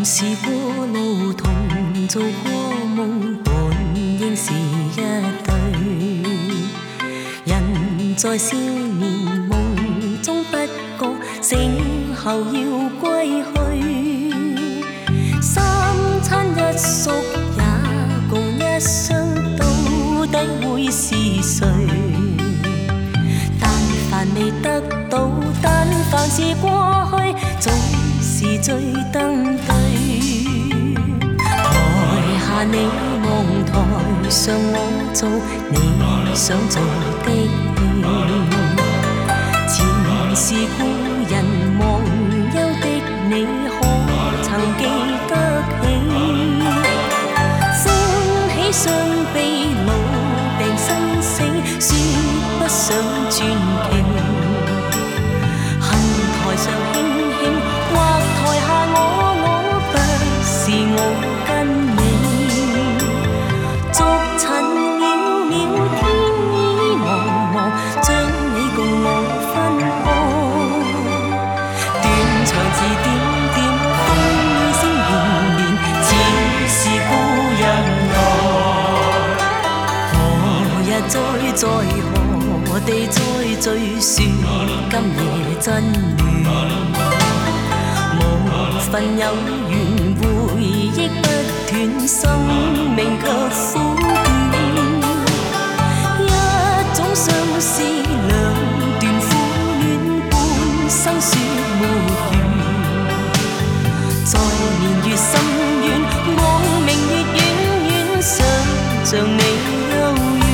试過路，同做過夢，本應是一對。人在少年夢中不覺，醒後要歸去。三餐一宿也共一雙，到底會是誰？但凡未得到，但凡是過去，總是最登對。台下你望台上我做你想做的戲，前是故人忘憂的你，可曾記得起？歡喜傷悲老病生死，說不上傳奇。恨台上輕輕，或台下我不是我跟你。逐塵渺渺，天意茫茫，將你共我分開。斷腸字點點，風雨聲連連，似是故人來。何日再何地再聚，說今夜真暖。無份有緣，回憶不斷，生命卻苦短。一種相思，兩段苦戀，半生說沒完。在年月深遠，光明越遠遠，想像你幽怨。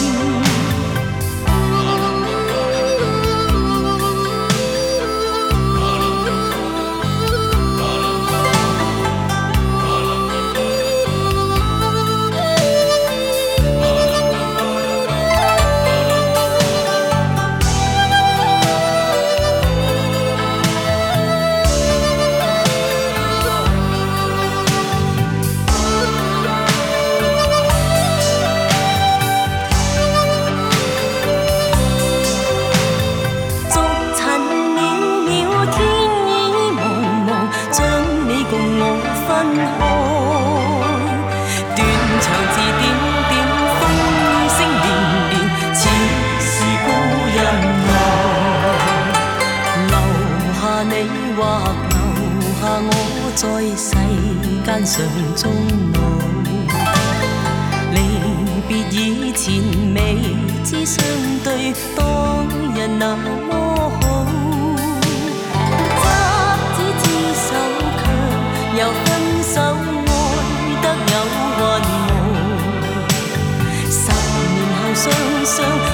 在世間上終老，離別以前未知相對，當日那麼好。執子之手，卻又分手，愛得有雲霧。10年後雙雙。